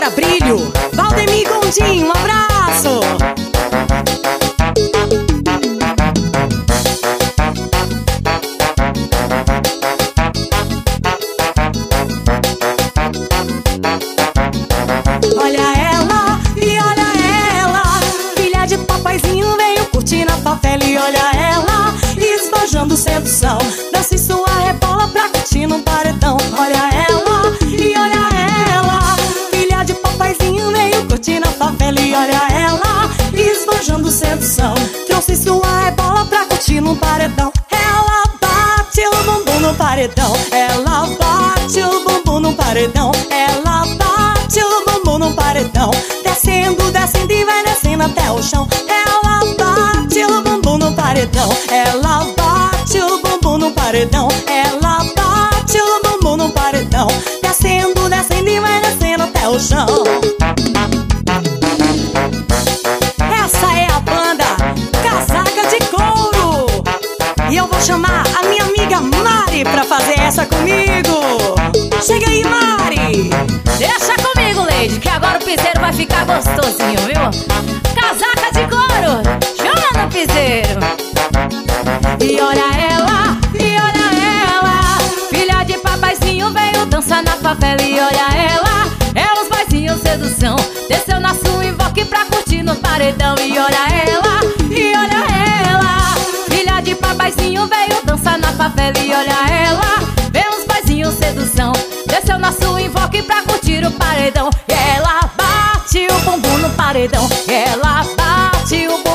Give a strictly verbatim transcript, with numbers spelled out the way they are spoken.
Débora Brilho, Valdemir Gondim, um abraço. Olha ela, e olha ela, filha de papaizinho veio curtir na favela. E olha ela, esbanjando sedução, dança em sua rebola pra curtir no paredão. Olha ela, e olha ela, filha de papaizinho veio curtir na favela. E olha ela, esbanjando sedução, trouxe sua rebola pra curtir no paredão. Ela bate o bumbum no paredão, ela bate o bumbum no paredão, ela bate o bumbum no paredão, descendo, descendo e vai descendo até o chão. Ela bate o bumbum no paredão, ela bate o bumbum no paredão, ela bate o bumbum no paredão, descendo, descendo e vai descendo até o chão. Essa é a banda Casaca de Couro, e eu vou chamar a minha amiga Mari pra fazer essa comigo. Chega aí, Mari. Deixa comigo, Lady, que agora o piseiro vai ficar gostosinho, viu? Casaca de couro, chama no piseiro. E olha ela, E olha ela, filha de papaizinho veio dançar na favela. E olha ela, é os boizinhos sedução, desceu na sua invoque pra curtir no paredão. E olha ela, e olha ela, filha de papaizinho veio dançar na favela. E olha ela, vem os boizinhos sedução, desceu na sua invoque pra curtir o paredão. E ela bate o bumbum no paredão, ela bate o bumbum